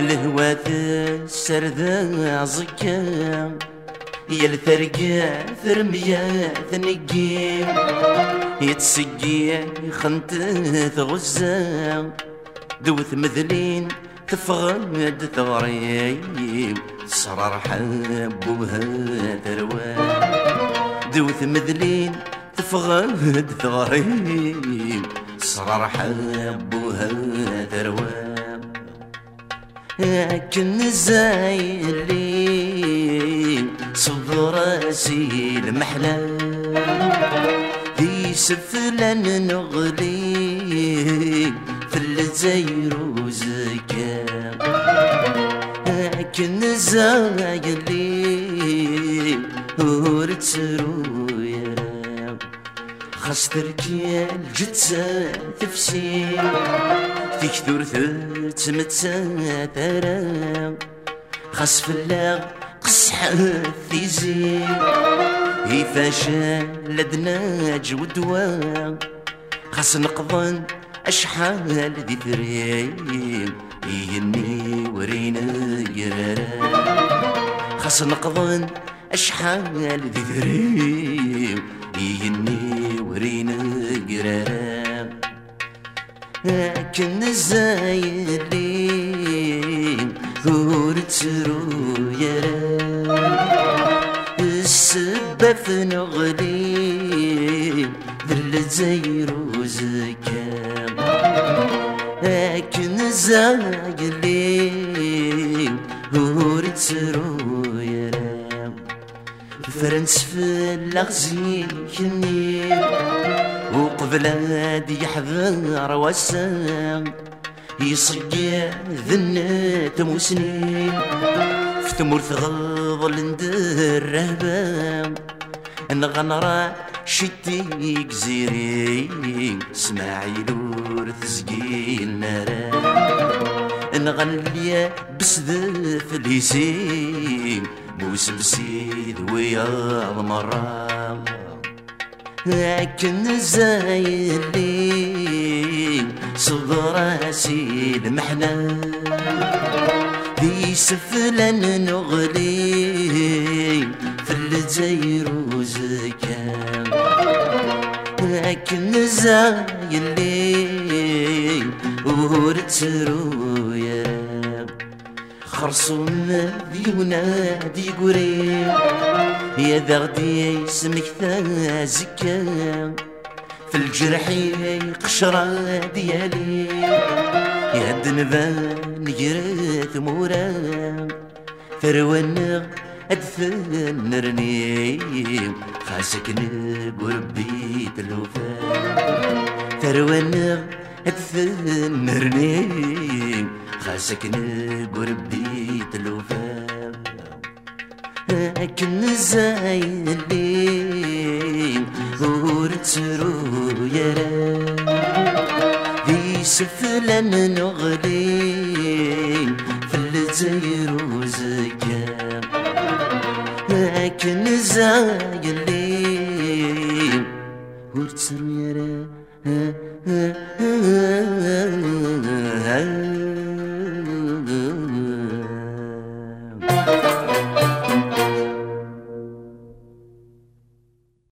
الهوات السردة زكا يا الثرقة ثرمية ثنقيم يتسقي خنت غزة دوث مذلين تفغد ثغريم صرار حبوها تروى دوث مذلين تفغد ثغريم صرار حبوها تروى لكن الزايلين صب راسي المحلى في سفلان نغلي في الجزائر وزكا لكن الزايلين ورتسرو يا خاص تركي الجتسة تفسير في كثور تمتسا ترى خاص فلاغ قصح ثيزي يفاشا لدنا جودوا خاص نقضن أشحال ذي ثريم يهني ورينا يرارا خاص نقضن أشحال ذي ثريم يهني ورينا يرارا لكن الزايلين ورتسرو يرا السبة في نغلي بالجزائر وزكا لكن الزايلين ورتسرو يرا فرنس في الأغزي كني وقبل هادي يحذر وسام يصقع ذنات مسنين في ثمور ثغض لندر رهبام نغنرا شتي جزيري اسماعيل ورثزقيل نارا نغنليا بسذف الهيسين موسم سيد ويا مرام لكن الزايلين صغر راسي المحنة في سفلان نغلي في الجزائر وزكا لكن الزايلين ورتسرو يا خرصوم ينادي قريب يا ذا غدي اسمك زكا في الجرح قشرة ديالي يا الدنبان يرث مورا ثروان أدفن نرنيم خاسك نقرب بيت الوفاء ثروان أدفن نرنيم خاسك نقرب بيت الوفاء لكن الزايلين ورتسرو يرا في سفلان نغلي في الجزائر وزكا لكن الزايلين ورتسرو